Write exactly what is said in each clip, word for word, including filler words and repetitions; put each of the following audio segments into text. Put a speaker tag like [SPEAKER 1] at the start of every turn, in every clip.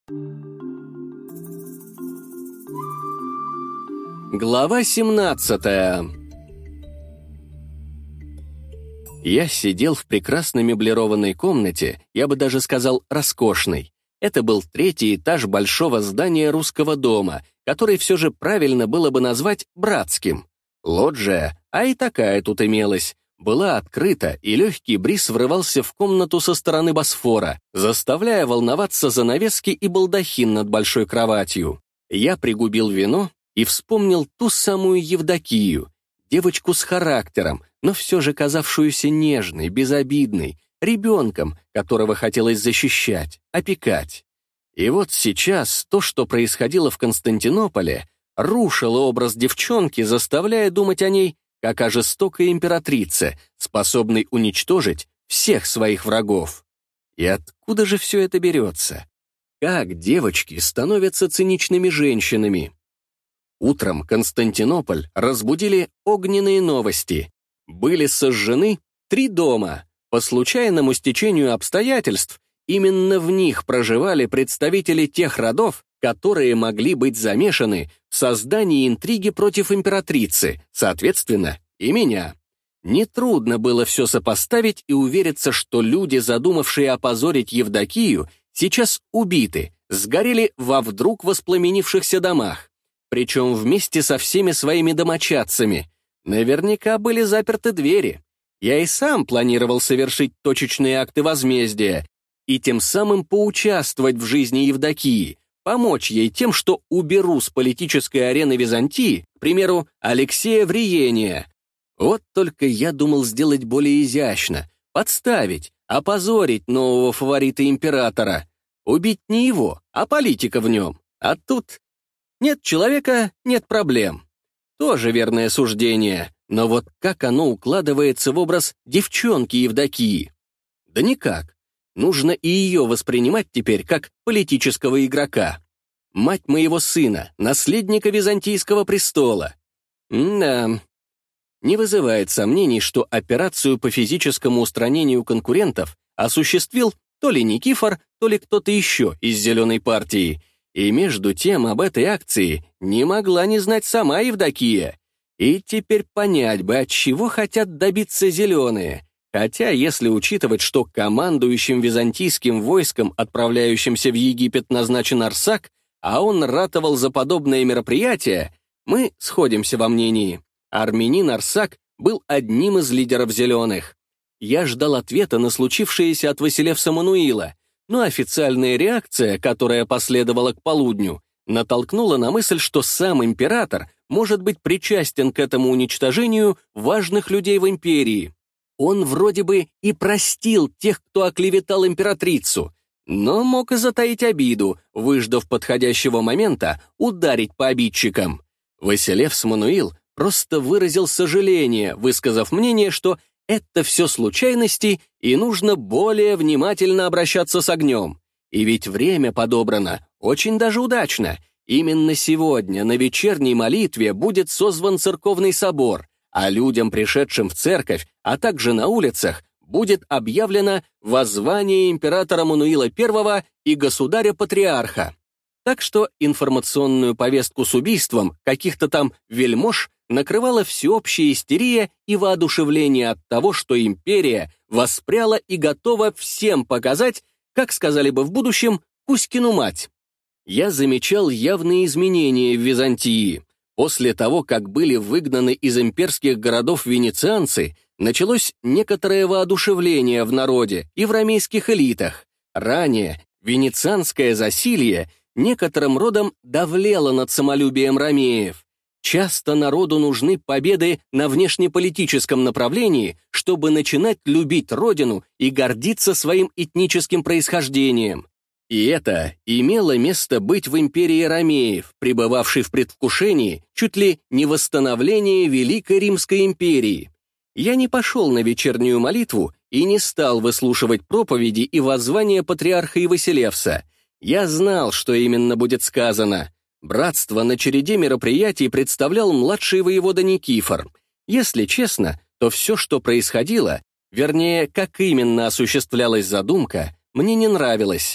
[SPEAKER 1] Глава семнадцатая. Я сидел в прекрасно меблированной комнате, я бы даже сказал, роскошной. Это был третий этаж большого здания русского дома, который все же правильно было бы назвать братским. Лоджия, а и такая тут имелась, была открыта, и легкий бриз врывался в комнату со стороны Босфора, заставляя волноваться занавески и балдахин над большой кроватью. Я пригубил вино и вспомнил ту самую Евдокию, девочку с характером, но все же казавшуюся нежной, безобидной, ребенком, которого хотелось защищать, опекать. И вот сейчас то, что происходило в Константинополе, рушило образ девчонки, заставляя думать о ней как о жестокой императрице, способной уничтожить всех своих врагов. И откуда же все это берется? Как девочки становятся циничными женщинами? Утром Константинополь разбудили огненные новости. Были сожжены три дома. По случайному стечению обстоятельств, именно в них проживали представители тех родов, которые могли быть замешаны в создании интриги против императрицы, соответственно, и меня. Нетрудно было все сопоставить и увериться, что люди, задумавшие опозорить Евдокию, сейчас убиты, сгорели во вдруг воспламенившихся домах, причем вместе со всеми своими домочадцами. Наверняка были заперты двери. Я и сам планировал совершить точечные акты возмездия и тем самым поучаствовать в жизни Евдокии, помочь ей тем, что уберу с политической арены Византии, к примеру, Алексея Вриения. Вот только я думал сделать более изящно, подставить, опозорить нового фаворита императора. Убить не его, а политика в нем. А тут нет человека — нет проблем. Тоже верное суждение, но вот как оно укладывается в образ девчонки Евдокии? Да никак. Нужно и ее воспринимать теперь как политического игрока. Мать моего сына, наследника Византийского престола. Да, не вызывает сомнений, что операцию по физическому устранению конкурентов осуществил то ли Никифор, то ли кто-то еще из «Зеленой партии». И между тем об этой акции не могла не знать сама Евдокия. И теперь понять бы, от чего хотят добиться «Зеленые». Хотя, если учитывать, что командующим византийским войском, отправляющимся в Египет, назначен Арсак, а он ратовал за подобное мероприятие, мы сходимся во мнении. Армянин Арсак был одним из лидеров «Зеленых». Я ждал ответа на случившееся от Василевса Мануила, но официальная реакция, которая последовала к полудню, натолкнула на мысль, что сам император может быть причастен к этому уничтожению важных людей в империи. Он вроде бы и простил тех, кто оклеветал императрицу, но мог и затаить обиду, выждав подходящего момента ударить по обидчикам. Василевс Мануил просто выразил сожаление, высказав мнение, что это все случайности и нужно более внимательно обращаться с огнем. И ведь время подобрано очень даже удачно. Именно сегодня на вечерней молитве будет созван церковный собор, а людям, пришедшим в церковь, а также на улицах, будет объявлено воззвание императора Мануила Первого и государя-патриарха. Так что информационную повестку с убийством каких-то там вельмож накрывала всеобщая истерия и воодушевление от того, что империя воспряла и готова всем показать, как сказали бы в будущем, Кузькину мать. Я замечал явные изменения в Византии. После того, как были выгнаны из имперских городов венецианцы, началось некоторое воодушевление в народе и в ромейских элитах. Ранее венецианское засилье некоторым родом давлело над самолюбием ромеев. Часто народу нужны победы на внешнеполитическом направлении, чтобы начинать любить родину и гордиться своим этническим происхождением. И это имело место быть в империи ромеев, пребывавшей в предвкушении чуть ли не восстановления Великой Римской империи. Я не пошел на вечернюю молитву и не стал выслушивать проповеди и воззвания патриарха и Василевса. Я знал, что именно будет сказано. Братство на череде мероприятий представлял младший воевода Никифор. Если честно, то все, что происходило, вернее, как именно осуществлялась задумка, мне не нравилось.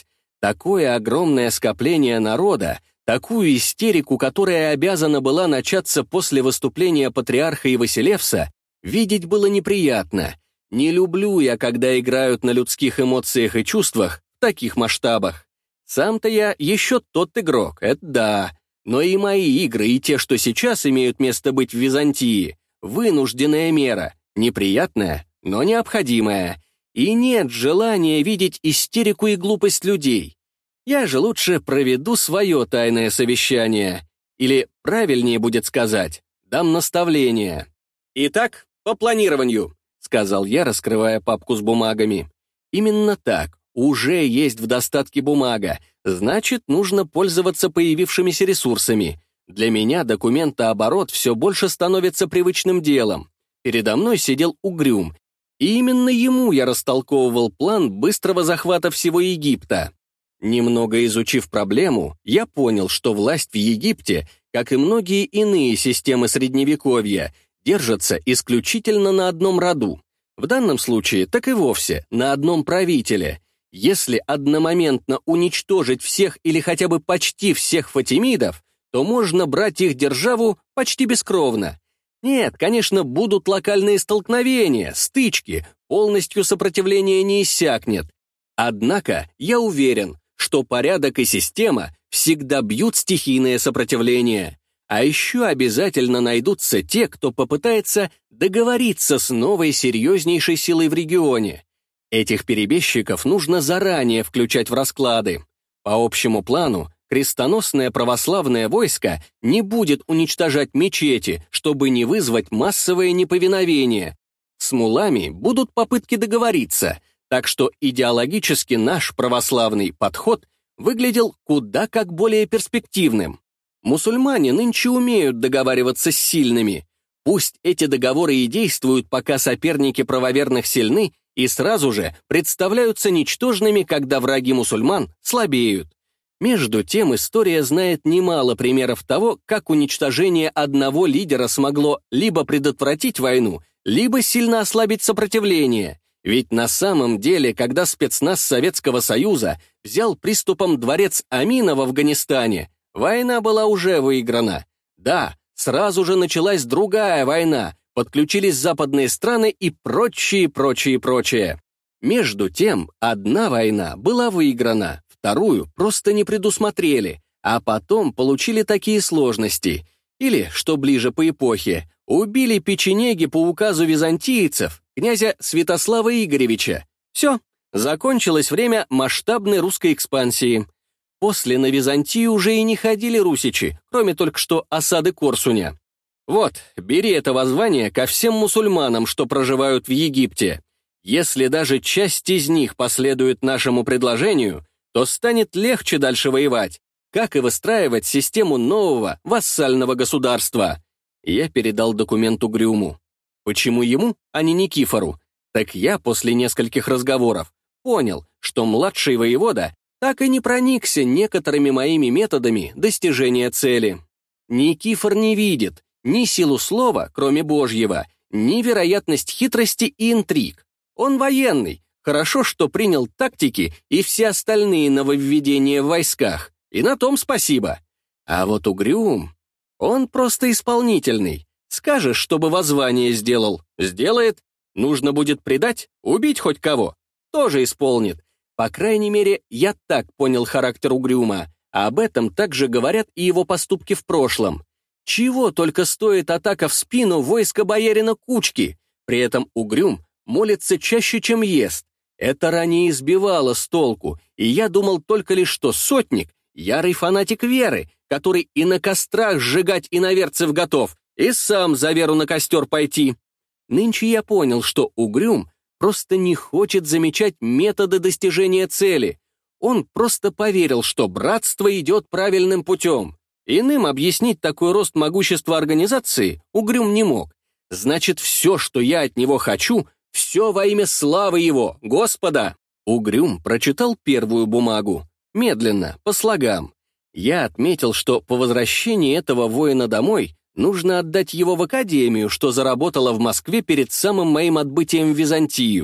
[SPEAKER 1] Такое огромное скопление народа, такую истерику, которая обязана была начаться после выступления патриарха и Василевса, видеть было неприятно. Не люблю я, когда играют на людских эмоциях и чувствах в таких масштабах. Сам-то я еще тот игрок, это да, но и мои игры, и те, что сейчас имеют место быть в Византии, вынужденная мера, неприятная, но необходимая. И нет желания видеть истерику и глупость людей. Я же лучше проведу свое тайное совещание. Или, правильнее будет сказать, дам наставление. «Итак, по планированию», — сказал я, раскрывая папку с бумагами. «Именно так. Уже есть в достатке бумага. Значит, нужно пользоваться появившимися ресурсами. Для меня документооборот все больше становится привычным делом. Передо мной сидел Угрюм, и именно ему я растолковывал план быстрого захвата всего Египта. Немного изучив проблему, я понял, что власть в Египте, как и многие иные системы Средневековья, держится исключительно на одном роду. В данном случае так и вовсе на одном правителе. Если одномоментно уничтожить всех или хотя бы почти всех фатимидов, то можно брать их державу почти бескровно. Нет, конечно, будут локальные столкновения, стычки, полностью сопротивление не иссякнет. Однако я уверен, что порядок и система всегда бьют стихийное сопротивление. А еще обязательно найдутся те, кто попытается договориться с новой серьезнейшей силой в регионе. Этих перебежчиков нужно заранее включать в расклады. По общему плану, крестоносное православное войско не будет уничтожать мечети, чтобы не вызвать массовое неповиновение. С мулами будут попытки договориться, так что идеологически наш православный подход выглядел куда как более перспективным. Мусульмане нынче умеют договариваться с сильными. Пусть эти договоры и действуют, пока соперники правоверных сильны, и сразу же представляются ничтожными, когда враги мусульман слабеют. Между тем, история знает немало примеров того, как уничтожение одного лидера смогло либо предотвратить войну, либо сильно ослабить сопротивление. Ведь на самом деле, когда спецназ Советского Союза взял приступом дворец Амина в Афганистане, война была уже выиграна. Да, сразу же началась другая война, подключились западные страны и прочее, прочее, прочее. Между тем, одна война была выиграна, вторую просто не предусмотрели, а потом получили такие сложности. Или, что ближе по эпохе, убили печенеги по указу византийцев, князя Святослава Игоревича. Все, закончилось время масштабной русской экспансии. После на Византию уже и не ходили русичи, кроме только что осады Корсуня. Вот, бери это воззвание ко всем мусульманам, что проживают в Египте. Если даже часть из них последует нашему предложению, то станет легче дальше воевать, как и выстраивать систему нового вассального государства. Я передал документ Угрюму. Почему ему, а не Никифору? Так я после нескольких разговоров понял, что младший воевода так и не проникся некоторыми моими методами достижения цели. Никифор не видит ни силу слова, кроме Божьего, ни вероятность хитрости и интриг. Он военный, хорошо, что принял тактики и все остальные нововведения в войсках, и на том спасибо. А вот Угрюм, он просто исполнительный. Скажешь, чтобы воззвание сделал, сделает. Нужно будет предать, убить хоть кого, тоже исполнит. По крайней мере, я так понял характер Угрюма, а об этом также говорят и его поступки в прошлом. Чего только стоит атака в спину войска боярина Кучки, при этом Угрюм молится чаще, чем ест. Это ранее избивало с толку, и я думал только лишь, что сотник — ярый фанатик веры, который и на кострах сжигать иноверцев готов, и сам за веру на костер пойти. Нынче я понял, что Угрюм просто не хочет замечать методы достижения цели. Он просто поверил, что братство идет правильным путем. Иным объяснить такой рост могущества организации Угрюм не мог. Значит, все, что я от него хочу, все во имя славы его, Господа. Угрюм прочитал первую бумагу, медленно, по слогам. Я отметил, что по возвращении этого воина домой нужно отдать его в академию, что заработала в Москве перед самым моим отбытием в Византию.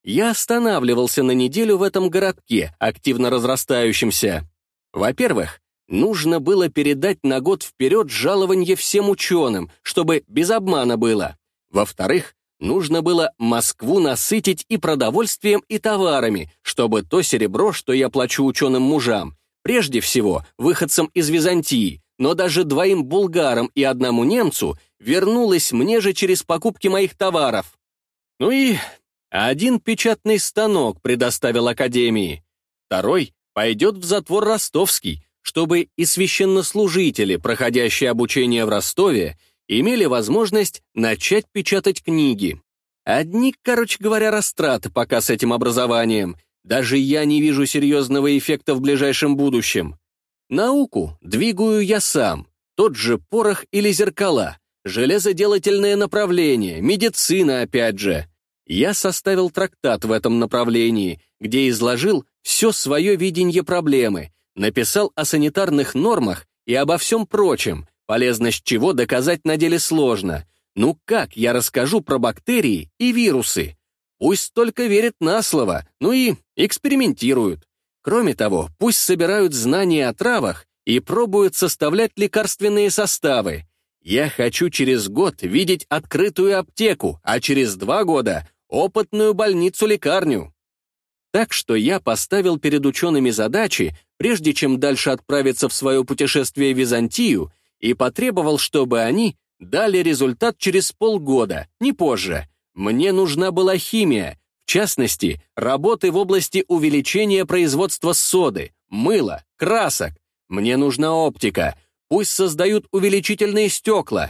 [SPEAKER 1] я останавливался на неделю в этом городке, активно разрастающемся. Во-первых, нужно было передать на год вперед жалованье всем ученым, чтобы без обмана было. Во-вторых, нужно было Москву насытить и продовольствием, и товарами, чтобы то серебро, что я плачу ученым мужам, прежде всего выходцам из Византии, но даже двоим булгарам и одному немцу, вернулось мне же через покупки моих товаров. Ну и один печатный станок предоставил Академии, второй пойдет в затвор ростовский, чтобы и священнослужители, проходящие обучение в Ростове, имели возможность начать печатать книги. Одни, короче говоря, растраты пока с этим образованием. Даже я не вижу серьезного эффекта в ближайшем будущем. Науку двигаю я сам. Тот же порох или зеркала, железоделательное направление, медицина опять же. Я составил трактат в этом направлении, где изложил все свое видение проблемы, написал о санитарных нормах и обо всем прочем, полезность чего доказать на деле сложно. Ну как я расскажу про бактерии и вирусы? Пусть только верят на слово, ну и экспериментируют. Кроме того, пусть собирают знания о травах и пробуют составлять лекарственные составы. Я хочу через год видеть открытую аптеку, а через два года — опытную больницу-лекарню. Так что я поставил перед учеными задачи, прежде чем дальше отправиться в свое путешествие в Византию, и потребовал, чтобы они дали результат через полгода, не позже. Мне нужна была химия, в частности, работы в области увеличения производства соды, мыла, красок. Мне нужна оптика, пусть создают увеличительные стекла.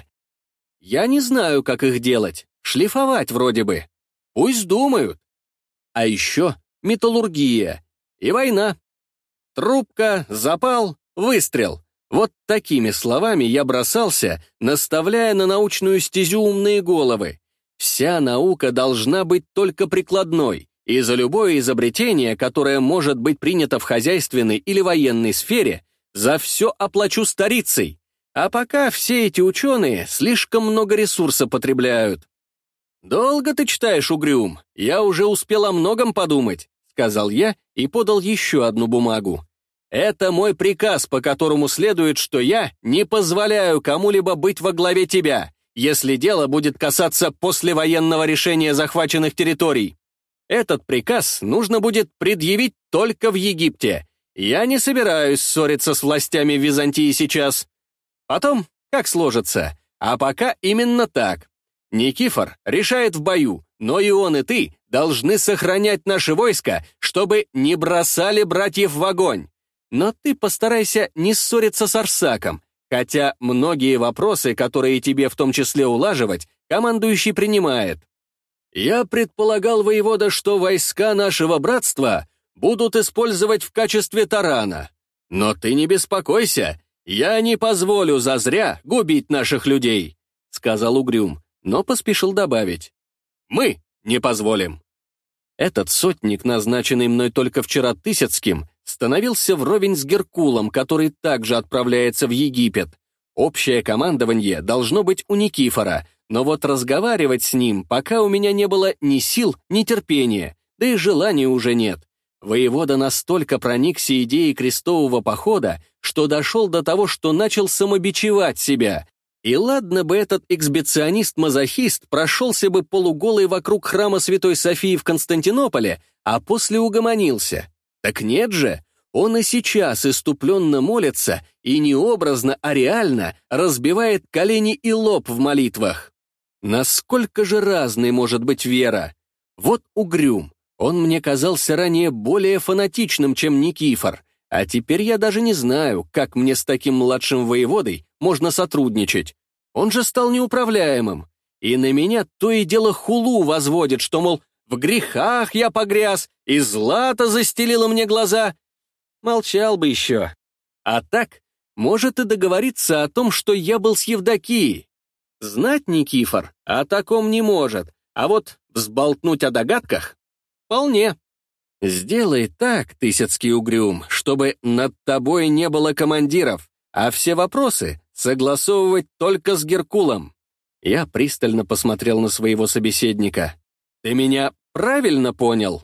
[SPEAKER 1] Я не знаю, как их делать, шлифовать вроде бы. Пусть думают. А еще металлургия и война. Трубка, запал, выстрел. Вот такими словами я бросался, наставляя на научную стезю умные головы. Вся наука должна быть только прикладной, и за любое изобретение, которое может быть принято в хозяйственной или военной сфере, за все оплачу старицей. А пока все эти ученые слишком много ресурса потребляют. «Долго ты читаешь, Угрюм? Я уже успел о многом подумать», — сказал я и подал еще одну бумагу. «Это мой приказ, по которому следует, что я не позволяю кому-либо быть во главе тебя, если дело будет касаться послевоенного решения захваченных территорий. Этот приказ нужно будет предъявить только в Египте. Я не собираюсь ссориться с властями Византии сейчас. Потом, как сложится. А пока именно так. Никифор решает в бою, но и он, и ты должны сохранять наши войска, чтобы не бросали братьев в огонь. Но ты постарайся не ссориться с Арсаком, хотя многие вопросы, которые тебе в том числе улаживать, командующий принимает. Я предполагал, воевода, что войска нашего братства будут использовать в качестве тарана. Но ты не беспокойся, я не позволю зазря губить наших людей», — сказал Угрюм, но поспешил добавить. «Мы не позволим». Этот сотник, назначенный мной только вчера Тысяцким, становился вровень с Геркулом, который также отправляется в Египет. Общее командование должно быть у Никифора, но вот разговаривать с ним пока у меня не было ни сил, ни терпения, да и желания уже нет. Воевода настолько проникся идеей крестового похода, что дошел до того, что начал самобичевать себя. И ладно бы этот эксбиционист-мазохист прошелся бы полуголый вокруг храма Святой Софии в Константинополе, а после угомонился. Так нет же, он и сейчас иступленно молится и не образно, а реально разбивает колени и лоб в молитвах. Насколько же разной может быть вера? Вот Угрюм, он мне казался ранее более фанатичным, чем Никифор, а теперь я даже не знаю, как мне с таким младшим воеводой можно сотрудничать. Он же стал неуправляемым, и на меня то и дело хулу возводит, что, мол, в грехах я погряз, и злато застелило мне глаза. Молчал бы еще. А так, может и договориться о том, что я был с Евдокией. Знать Никифор о таком не может, а вот взболтнуть о догадках — вполне. Сделай так, Тысяцкий Угрюм, чтобы над тобой не было командиров, а все вопросы согласовывать только с Геркулом. Я пристально посмотрел на своего собеседника. Ты меня правильно понял?»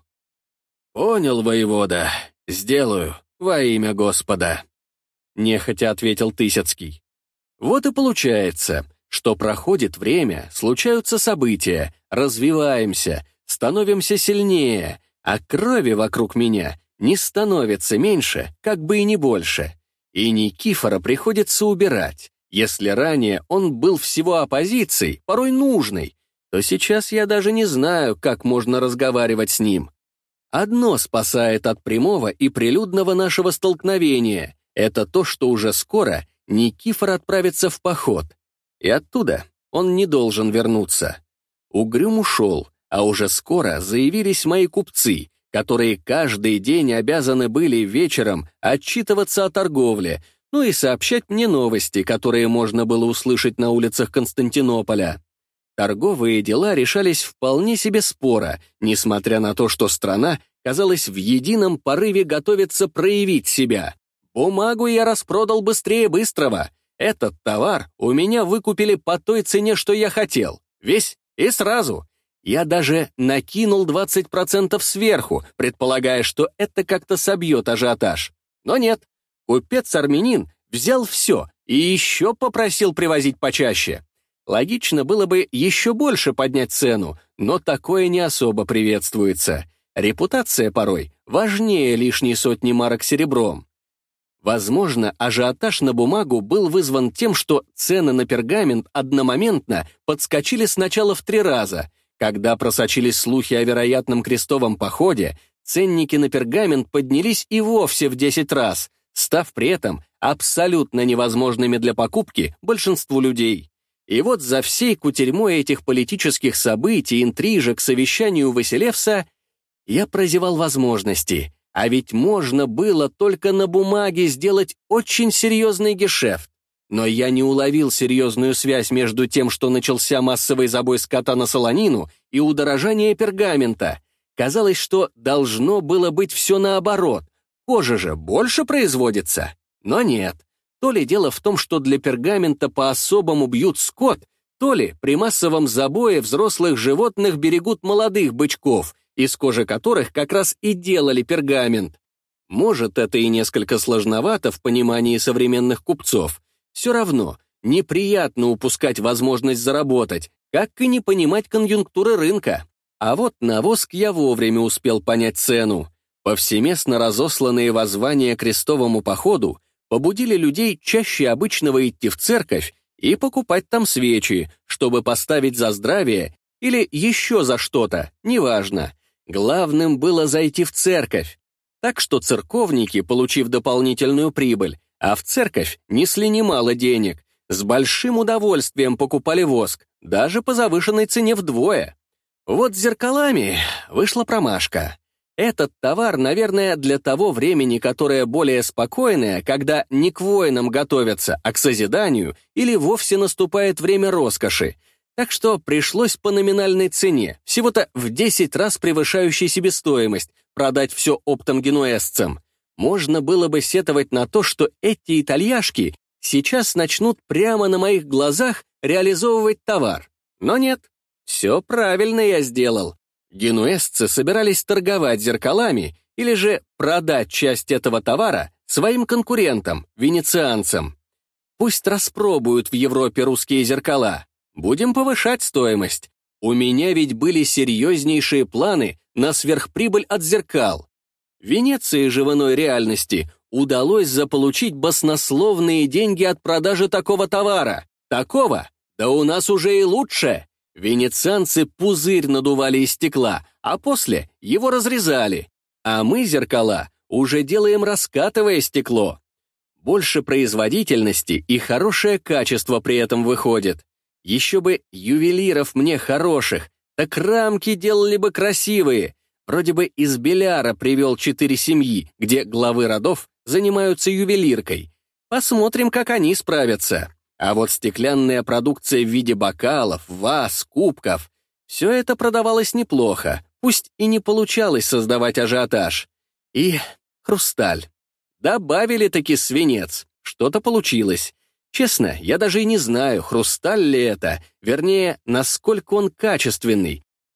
[SPEAKER 1] «Понял, воевода. Сделаю, во имя Господа», — нехотя ответил Тысяцкий. «Вот и получается, что проходит время, случаются события, развиваемся, становимся сильнее, а крови вокруг меня не становится меньше, как бы и не больше. И Никифора приходится убирать. Если ранее он был всего оппозицией, порой нужной, то сейчас я даже не знаю, как можно разговаривать с ним. Одно спасает от прямого и прилюдного нашего столкновения — это то, что уже скоро Никифор отправится в поход. И оттуда он не должен вернуться. Угрюм ушел, а уже скоро заявились мои купцы, которые каждый день обязаны были вечером отчитываться о торговле, ну и сообщать мне новости, которые можно было услышать на улицах Константинополя. Торговые дела решались вполне себе споро, несмотря на то, что страна, казалось, в едином порыве готовится проявить себя. Бумагу я распродал быстрее быстрого. Этот товар у меня выкупили по той цене, что я хотел. Весь и сразу. Я даже накинул двадцать процентов сверху, предполагая, что это как-то собьет ажиотаж. Но нет. Купец-армянин взял все и еще попросил привозить почаще. Логично было бы еще больше поднять цену, но такое не особо приветствуется. Репутация порой важнее лишней сотни марок серебром. Возможно, ажиотаж на бумагу был вызван тем, что цены на пергамент одномоментно подскочили сначала в три раза. Когда просочились слухи о вероятном крестовом походе, ценники на пергамент поднялись и вовсе в десять раз, став при этом абсолютно невозможными для покупки большинству людей. И вот за всей кутерьмой этих политических событий, интрижек, совещаний у Василевса я прозевал возможности, а ведь можно было только на бумаге сделать очень серьезный гешефт. Но я не уловил серьезную связь между тем, что начался массовый забой скота на солонину, и удорожание пергамента. Казалось, что должно было быть все наоборот. Кожа же больше производится. Но нет. То ли дело в том, что для пергамента по-особому бьют скот, то ли при массовом забое взрослых животных берегут молодых бычков, из кожи которых как раз и делали пергамент. Может, это и несколько сложновато в понимании современных купцов. Все равно неприятно упускать возможность заработать, как и не понимать конъюнктуры рынка. А вот на воск я вовремя успел понять цену. Повсеместно разосланные воззвания к крестовому походу побудили людей чаще обычного идти в церковь и покупать там свечи, чтобы поставить за здравие или еще за что-то, неважно. Главным было зайти в церковь. Так что церковники, получив дополнительную прибыль, а в церковь несли немало денег, с большим удовольствием покупали воск, даже по завышенной цене вдвое. Вот с зеркалами вышла промашка. Этот товар, наверное, для того времени, которое более спокойное, когда не к войнам готовятся, а к созиданию, или вовсе наступает время роскоши. Так что пришлось по номинальной цене, всего-то в десять раз превышающей себестоимость, продать все оптом генуэзцам. Можно было бы сетовать на то, что эти итальяшки сейчас начнут прямо на моих глазах реализовывать товар. Но нет, все правильно я сделал. Генуэзцы собирались торговать зеркалами или же продать часть этого товара своим конкурентам, венецианцам. Пусть распробуют в Европе русские зеркала. Будем повышать стоимость. У меня ведь были серьезнейшие планы на сверхприбыль от зеркал. Венеции же в иной реальности удалось заполучить баснословные деньги от продажи такого товара. Такого? Да у нас уже и лучше. Венецианцы пузырь надували из стекла, а после его разрезали. А мы зеркала уже делаем, раскатывая стекло. Больше производительности и хорошее качество при этом выходит. Еще бы ювелиров мне хороших, так рамки делали бы красивые. Вроде бы из Беляра привел четыре семьи, где главы родов занимаются ювелиркой. Посмотрим, как они справятся. А вот стеклянная продукция в виде бокалов, ваз, кубков — все это продавалось неплохо, пусть и не получалось создавать ажиотаж. И хрусталь. Добавили таки свинец, что-то получилось. Честно, я даже и не знаю, хрусталь ли это, вернее, насколько он качественный.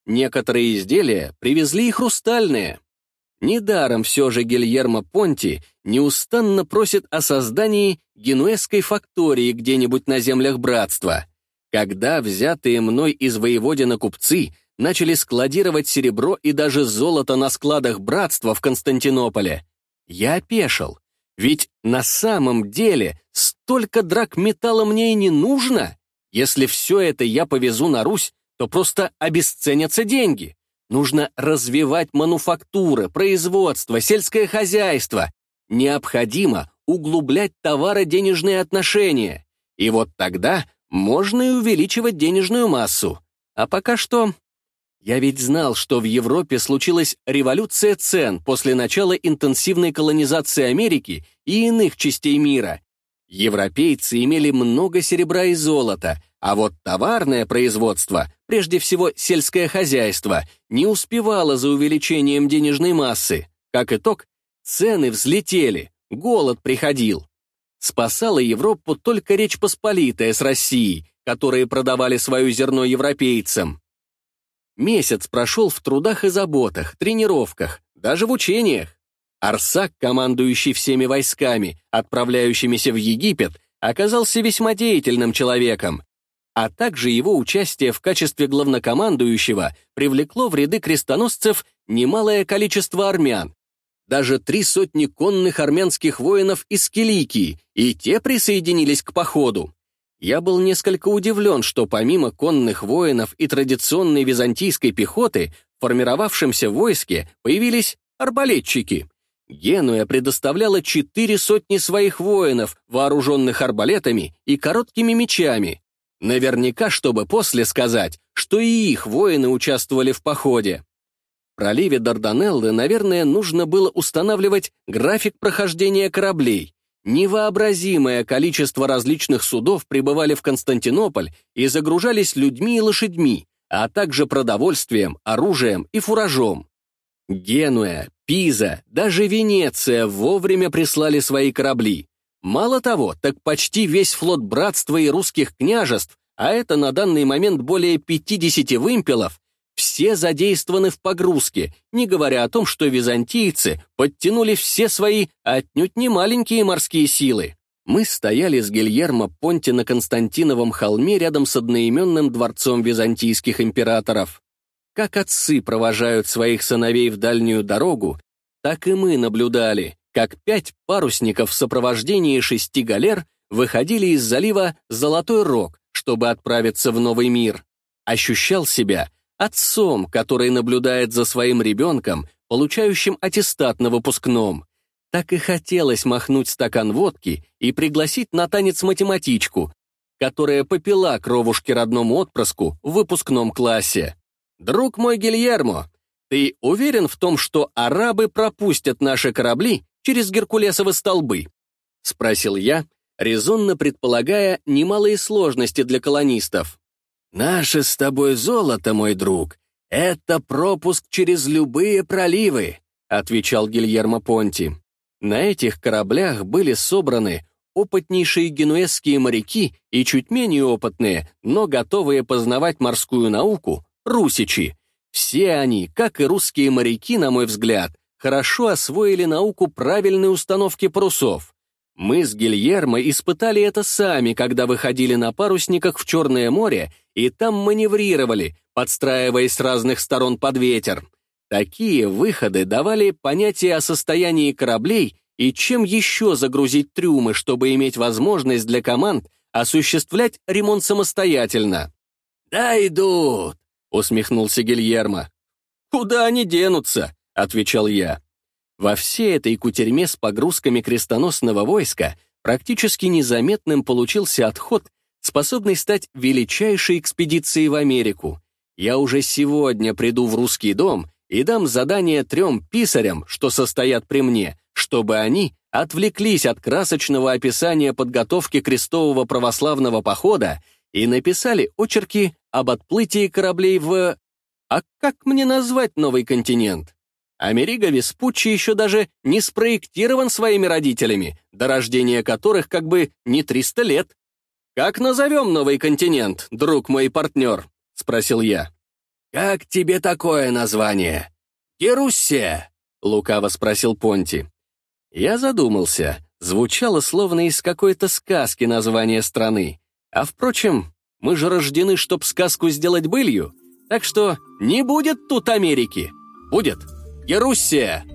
[SPEAKER 1] некоторые изделия привезли и хрустальные. Недаром все же Гильермо Понти неустанно просит о создании генуэзской фактории где-нибудь на землях братства. Когда взятые мной из воеводина купцы начали складировать серебро и даже золото на складах братства в Константинополе, я опешил. Ведь на самом деле столько драгметалла мне и не нужно. Если все это я повезу на Русь, то просто обесценятся деньги. Нужно развивать мануфактуры, производство, сельское хозяйство. Необходимо углублять товаро-денежные отношения. И вот тогда можно и увеличивать денежную массу. А пока что... Я ведь знал, что в Европе случилась революция цен после начала интенсивной колонизации Америки и иных частей мира. Европейцы имели много серебра и золота, а вот товарное производство, прежде всего сельское хозяйство, не успевало за увеличением денежной массы. Как итог, цены взлетели, голод приходил. Спасала Европу только Речь Посполитая с Россией, которые продавали свое зерно европейцам. Месяц прошел в трудах и заботах, тренировках, даже в учениях. Арсак, командующий всеми войсками, отправляющимися в Египет, оказался весьма деятельным человеком, а также его участие в качестве главнокомандующего привлекло в ряды крестоносцев немалое количество армян. Даже три сотни конных армянских воинов из Киликии, и те присоединились к походу. Я был несколько удивлен, что помимо конных воинов и традиционной византийской пехоты в формировавшемся войске появились арбалетчики. Генуя предоставляла четыре сотни своих воинов, вооруженных арбалетами и короткими мечами. Наверняка, чтобы после сказать, что и их воины участвовали в походе. В проливе Дарданеллы, наверное, нужно было устанавливать график прохождения кораблей. Невообразимое количество различных судов прибывали в Константинополь и загружались людьми и лошадьми, а также продовольствием, оружием и фуражом. Генуя, Пиза, даже Венеция вовремя прислали свои корабли. Мало того, так почти весь флот братства и русских княжеств, а это на данный момент более пятидесяти вымпелов, все задействованы в погрузке, не говоря о том, что византийцы подтянули все свои отнюдь не маленькие морские силы. Мы стояли с Гильермо Понти на Константиновом холме рядом с одноименным дворцом византийских императоров. Как отцы провожают своих сыновей в дальнюю дорогу, так и мы наблюдали, как пять парусников в сопровождении шести галер выходили из залива Золотой Рог, чтобы отправиться в новый мир. Ощущал себя отцом, который наблюдает за своим ребенком, получающим аттестат на выпускном. Так и хотелось махнуть стакан водки и пригласить на танец математичку, которая попила кровушки родному отпрыску в выпускном классе. «Друг мой Гильермо, ты уверен в том, что арабы пропустят наши корабли через Геркулесовы столбы?» — спросил я, резонно предполагая немалые сложности для колонистов. «Наше с тобой золото, мой друг, это пропуск через любые проливы», — отвечал Гильермо Понти. На этих кораблях были собраны опытнейшие генуэзские моряки и чуть менее опытные, но готовые познавать морскую науку, русичи. Все они, как и русские моряки, на мой взгляд, хорошо освоили науку правильной установки парусов. Мы с Гильермо испытали это сами, когда выходили на парусниках в Черное море и там маневрировали, подстраиваясь с разных сторон под ветер. Такие выходы давали понятие о состоянии кораблей и чем еще загрузить трюмы, чтобы иметь возможность для команд осуществлять ремонт самостоятельно. «Да идут», — усмехнулся Гильермо. «Куда они денутся?» — отвечал я. Во всей этой кутерьме с погрузками крестоносного войска практически незаметным получился отход, способный стать величайшей экспедицией в Америку. Я уже сегодня приду в русский дом и дам задание трем писарям, что состоят при мне, чтобы они отвлеклись от красочного описания подготовки крестового православного похода и написали очерки об отплытии кораблей в... А как мне назвать новый континент? Америго Веспуччи еще даже не спроектирован своими родителями, до рождения которых как бы не триста лет. «Как назовем новый континент, друг мой партнер?» — спросил я. «Как тебе такое название?» «Геруссия», — лукаво спросил Понти. Я задумался. Звучало словно из какой-то сказки название страны. А впрочем, мы же рождены, чтоб сказку сделать былью. Так что не будет тут Америки. Будет Геруссия.